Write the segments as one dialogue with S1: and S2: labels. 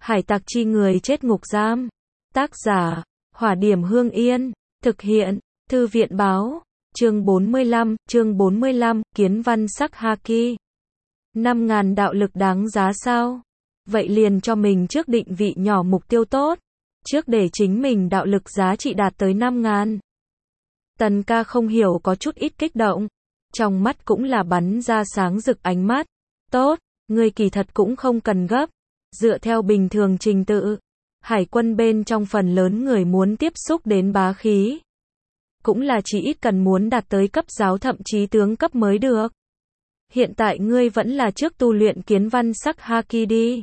S1: Hải tặc chi người chết ngục giam. Tác giả, Hỏa Điểm Hương Yên. Thực hiện, Thư viện báo. Chương 45, Kiến văn sắc Haki. 5.000 đạo lực đáng giá sao? Vậy liền cho mình trước định vị nhỏ mục tiêu tốt. Trước để chính mình đạo lực giá trị đạt tới 5.000. Tần ca không hiểu có chút ít kích động. Trong mắt cũng là bắn ra sáng rực ánh mắt. Tốt, người kỳ thật cũng không cần gấp. Dựa theo bình thường trình tự, hải quân bên trong phần lớn người muốn tiếp xúc đến bá khí. Cũng là chỉ ít cần muốn đạt tới cấp giáo thậm chí tướng cấp mới được. Hiện tại ngươi vẫn là trước tu luyện kiến văn sắc Haki đi.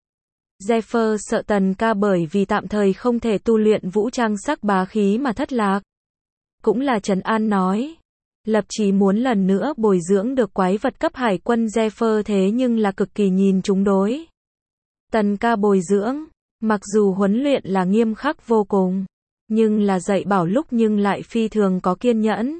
S1: Zephyr sợ Tần ca bởi vì tạm thời không thể tu luyện vũ trang sắc bá khí mà thất lạc. Cũng là trấn an nói. Lập chí muốn lần nữa bồi dưỡng được quái vật cấp hải quân Zephyr thế nhưng là cực kỳ nhìn chúng đối. Tần ca bồi dưỡng, mặc dù huấn luyện là nghiêm khắc vô cùng, nhưng là dạy bảo lúc nhưng lại phi thường có kiên nhẫn.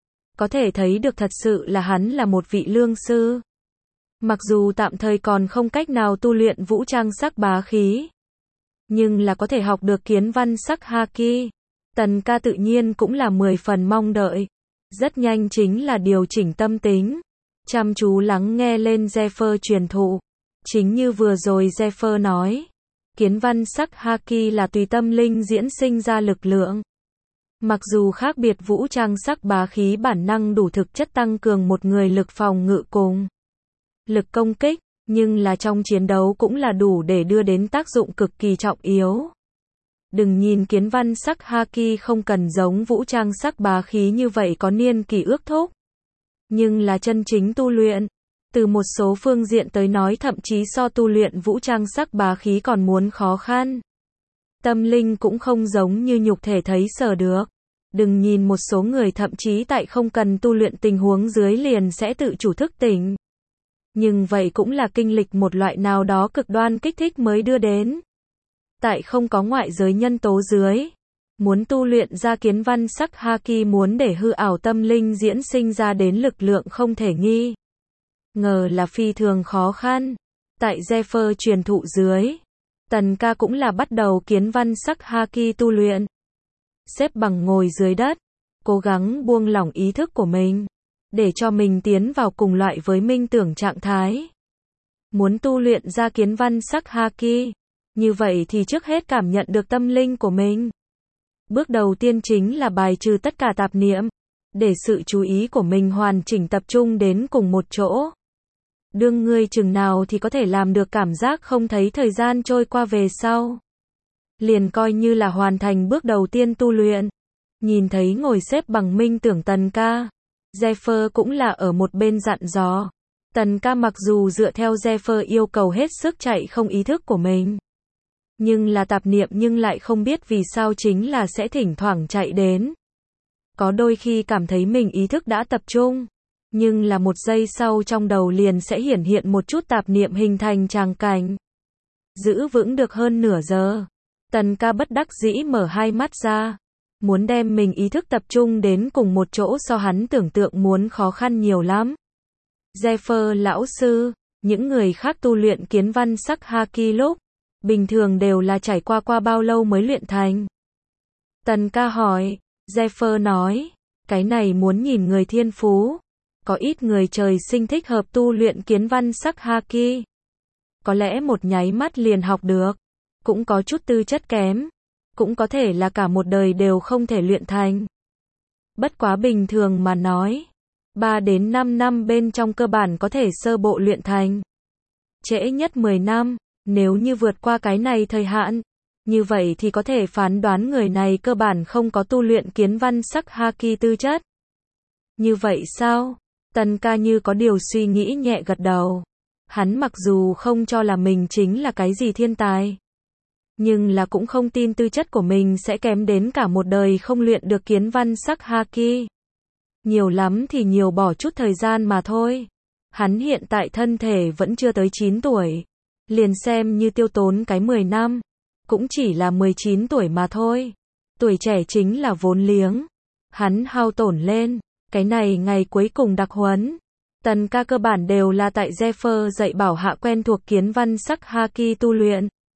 S1: Có thể thấy được thật sự là hắn là một vị lương sư. Mặc dù tạm thời còn không cách nào tu luyện vũ trang sắc bá khí, nhưng là có thể học được kiến văn sắc Haki. Tần ca tự nhiên cũng là 10 phần mong đợi. Rất nhanh chính là điều chỉnh tâm tính, chăm chú lắng nghe lên Zephyr truyền thụ. Chính như vừa rồi Zephyr nói, kiến văn sắc Haki là tùy tâm linh diễn sinh ra lực lượng. Mặc dù khác biệt vũ trang sắc bá khí bản năng đủ thực chất tăng cường một người lực phòng ngự cùng lực công kích, nhưng là trong chiến đấu cũng là đủ để đưa đến tác dụng cực kỳ trọng yếu. Đừng nhìn kiến văn sắc Haki không cần giống vũ trang sắc bá khí như vậy có niên kỳ ước thúc, nhưng là chân chính tu luyện, từ một số phương diện tới nói thậm chí so tu luyện vũ trang sắc bá khí còn muốn khó khăn. Tâm linh cũng không giống như nhục thể thấy sở được. Đừng nhìn một số người thậm chí tại không cần tu luyện tình huống dưới liền sẽ tự chủ thức tỉnh. Nhưng vậy cũng là kinh lịch một loại nào đó cực đoan kích thích mới đưa đến. Tại không có ngoại giới nhân tố dưới, muốn tu luyện ra kiến văn sắc Haki muốn để hư ảo tâm linh diễn sinh ra đến lực lượng không thể nghi ngờ là phi thường khó khăn. Tại Zephyr truyền thụ dưới, Tần ca cũng là bắt đầu kiến văn sắc Haki tu luyện. Xếp bằng ngồi dưới đất, cố gắng buông lỏng ý thức của mình, để cho mình tiến vào cùng loại với minh tưởng trạng thái. Muốn tu luyện ra kiến văn sắc Haki, như vậy thì trước hết cảm nhận được tâm linh của mình. Bước đầu tiên chính là bài trừ tất cả tạp niệm, để sự chú ý của mình hoàn chỉnh tập trung đến cùng một chỗ. Đương ngươi chừng nào thì có thể làm được cảm giác không thấy thời gian trôi qua về sau, liền coi như là hoàn thành bước đầu tiên tu luyện. Nhìn thấy ngồi xếp bằng minh tưởng Tần ca, Zephyr cũng là ở một bên dặn dò. Tần ca mặc dù dựa theo Zephyr yêu cầu hết sức chạy không ý thức của mình, nhưng là tạp niệm nhưng lại không biết vì sao chính là sẽ thỉnh thoảng chạy đến. Có đôi khi cảm thấy mình ý thức đã tập trung, nhưng là một giây sau trong đầu liền sẽ hiển hiện một chút tạp niệm hình thành tràng cảnh. Giữ vững được hơn nửa giờ, Tần ca bất đắc dĩ mở hai mắt ra. Muốn đem mình ý thức tập trung đến cùng một chỗ so hắn tưởng tượng muốn khó khăn nhiều lắm. Zephyr lão sư, những người khác tu luyện kiến văn sắc Haki lúc bình thường đều là trải qua bao lâu mới luyện thành? Tần ca hỏi. Zephyr nói, cái này muốn nhìn người thiên phú. Có ít người trời sinh thích hợp tu luyện kiến văn sắc Haki, có lẽ một nháy mắt liền học được. Cũng có chút tư chất kém, cũng có thể là cả một đời đều không thể luyện thành. Bất quá bình thường mà nói, 3 đến 5 năm bên trong cơ bản có thể sơ bộ luyện thành. Trễ nhất 10 năm, nếu như vượt qua cái này thời hạn, như vậy thì có thể phán đoán người này cơ bản không có tu luyện kiến văn sắc Haki tư chất. Như vậy sao? Tần ca như có điều suy nghĩ nhẹ gật đầu. Hắn mặc dù không cho là mình chính là cái gì thiên tài, nhưng là cũng không tin tư chất của mình sẽ kém đến cả một đời không luyện được kiến văn sắc Haki. Nhiều lắm thì nhiều bỏ chút thời gian mà thôi. Hắn hiện tại thân thể vẫn chưa tới 9 tuổi. Liền xem như tiêu tốn cái 10 năm, cũng chỉ là 19 tuổi mà thôi. Tuổi trẻ chính là vốn liếng. Hắn hao tổn lên, cái này ngày cuối cùng đặc huấn. Tần ca cơ bản đều là tại Zephyr dạy bảo hạ quen thuộc kiến văn sắc Haki tu luyện.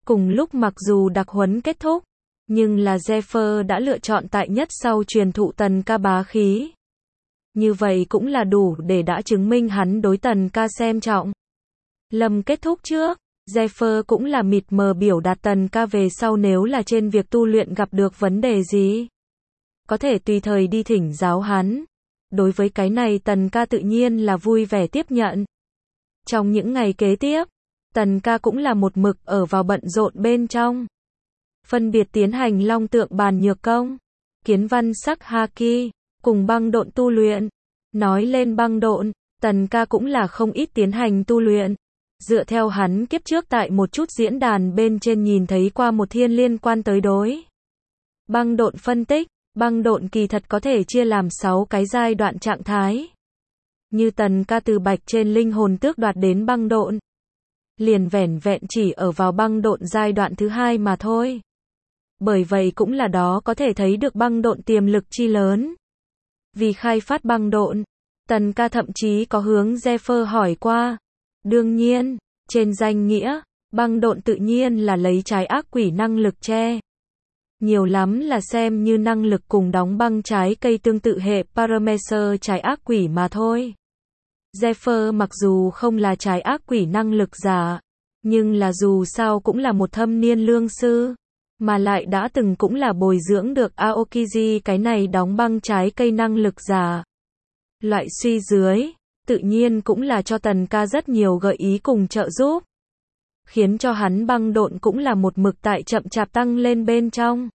S1: Cùng lúc mặc dù đặc huấn kết thúc, nhưng là Zephyr đã lựa chọn tại nhất sau truyền thụ Tần Ca bá khí. Như vậy cũng là đủ để đã chứng minh hắn đối Tần Ca xem trọng. Lâm kết thúc trước, Zephyr cũng là mịt mờ biểu đạt Tần Ca về sau nếu là trên việc tu luyện gặp được vấn đề gì, có thể tùy thời đi thỉnh giáo hắn. Đối với cái này Tần Ca tự nhiên là vui vẻ tiếp nhận. Trong những ngày kế tiếp, Tần Ca cũng là một mực ở vào bận rộn bên trong. Phân biệt tiến hành long tượng bàn nhược công, kiến văn sắc haki, cùng băng độn tu luyện. Nói lên băng độn, Tần Ca cũng là không ít tiến hành tu luyện. Dựa theo hắn kiếp trước tại một chút diễn đàn bên trên nhìn thấy qua một thiên liên quan tới đối băng độn phân tích, băng độn kỳ thật có thể chia làm 6 cái giai đoạn trạng thái. Như Tần Ca từ bạch trên linh hồn tước đoạt đến băng độn, liền vẻn vẹn chỉ ở vào băng độn giai đoạn thứ 2 mà thôi. Bởi vậy cũng là đó có thể thấy được băng độn tiềm lực chi lớn. Vì khai phát băng độn, Tần Ca thậm chí có hướng Zephyr hỏi qua. Đương nhiên, trên danh nghĩa, băng độn tự nhiên là lấy trái ác quỷ năng lực che. Nhiều lắm là xem như năng lực cùng đóng băng trái cây tương tự hệ Paramecer trái ác quỷ mà thôi. Zephyr mặc dù không là trái ác quỷ năng lực giả, nhưng là dù sao cũng là một thâm niên lương sư, mà lại đã từng cũng là bồi dưỡng được Aokiji cái này đóng băng trái cây năng lực giả. Loại suy dưới, tự nhiên cũng là cho Tần Ca rất nhiều gợi ý cùng trợ giúp, khiến cho hắn băng độn cũng là một mực tại chậm chạp tăng lên bên trong.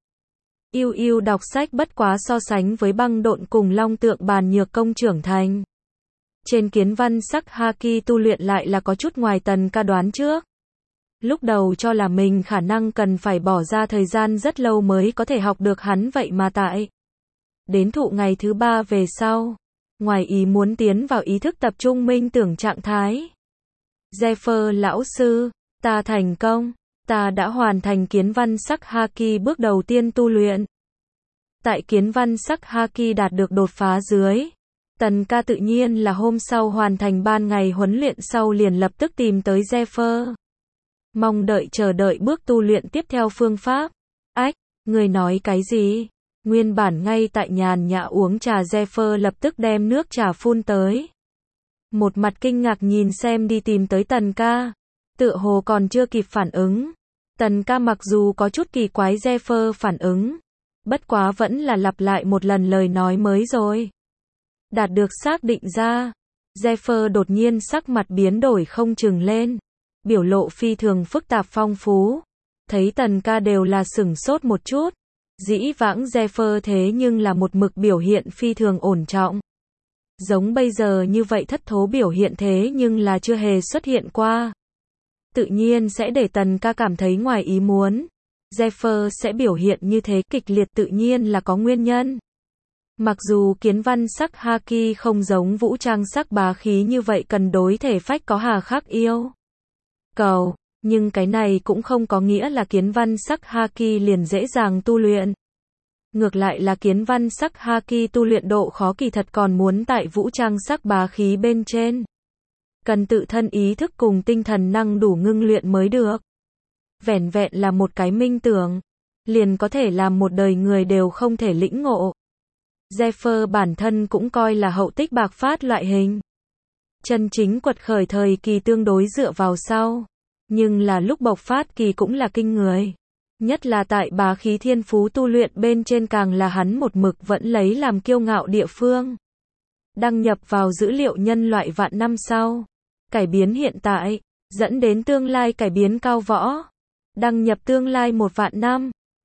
S1: Yêu đọc sách bất quá so sánh với băng độn cùng long tượng bàn nhược công trưởng thành. Trên kiến văn sắc haki tu luyện lại là có chút ngoài Tần Ca đoán trước. Lúc đầu cho là mình khả năng cần phải bỏ ra thời gian rất lâu mới có thể học được hắn vậy mà tại đến thụ ngày thứ 3 về sau, ngoài ý muốn tiến vào ý thức tập trung minh tưởng trạng thái. Zephyr lão sư, ta thành công, ta đã hoàn thành kiến văn sắc haki bước đầu tiên tu luyện. Tại kiến văn sắc haki đạt được đột phá dưới, Tần Ca tự nhiên là hôm sau hoàn thành ban ngày huấn luyện sau liền lập tức tìm tới Zephyr. Mong đợi chờ đợi bước tu luyện tiếp theo phương pháp. Ách, người nói cái gì? Nguyên bản ngay tại nhàn nhã uống trà Zephyr lập tức đem nước trà phun tới. Một mặt kinh ngạc nhìn xem đi tìm tới Tần Ca. Tựa hồ còn chưa kịp phản ứng. Tần Ca mặc dù có chút kỳ quái Zephyr phản ứng, bất quá vẫn là lặp lại một lần lời nói mới rồi. Đạt được xác định ra, Zephyr đột nhiên sắc mặt biến đổi không chừng lên. Biểu lộ phi thường phức tạp phong phú. Thấy Tần Ca đều là sửng sốt một chút. Dĩ vãng Zephyr thế nhưng là một mực biểu hiện phi thường ổn trọng. Giống bây giờ như vậy thất thố biểu hiện thế nhưng là chưa hề xuất hiện qua. Tự nhiên sẽ để Tần Ca cảm thấy ngoài ý muốn. Zephyr sẽ biểu hiện như thế kịch liệt tự nhiên là có nguyên nhân. Mặc dù kiến văn sắc haki không giống vũ trang sắc bá khí như vậy cần đối thể phách có hà khắc yêu cầu, nhưng cái này cũng không có nghĩa là kiến văn sắc haki liền dễ dàng tu luyện. Ngược lại là kiến văn sắc haki tu luyện độ khó kỳ thật còn muốn tại vũ trang sắc bá khí bên trên. Cần tự thân ý thức cùng tinh thần năng đủ ngưng luyện mới được. Vẻn vẹn là một cái minh tưởng, liền có thể làm một đời người đều không thể lĩnh ngộ. Zephyr bản thân cũng coi là hậu tích bạc phát loại hình. Chân chính quật khởi thời kỳ tương đối dựa vào sau, nhưng là lúc bộc phát kỳ cũng là kinh người. Nhất là tại bá khí thiên phú tu luyện bên trên càng là hắn một mực vẫn lấy làm kiêu ngạo địa phương. Đăng nhập vào dữ liệu nhân loại vạn năm sau, cải biến hiện tại, dẫn đến tương lai cải biến cao võ. Đăng nhập tương lai 1 vạn năm,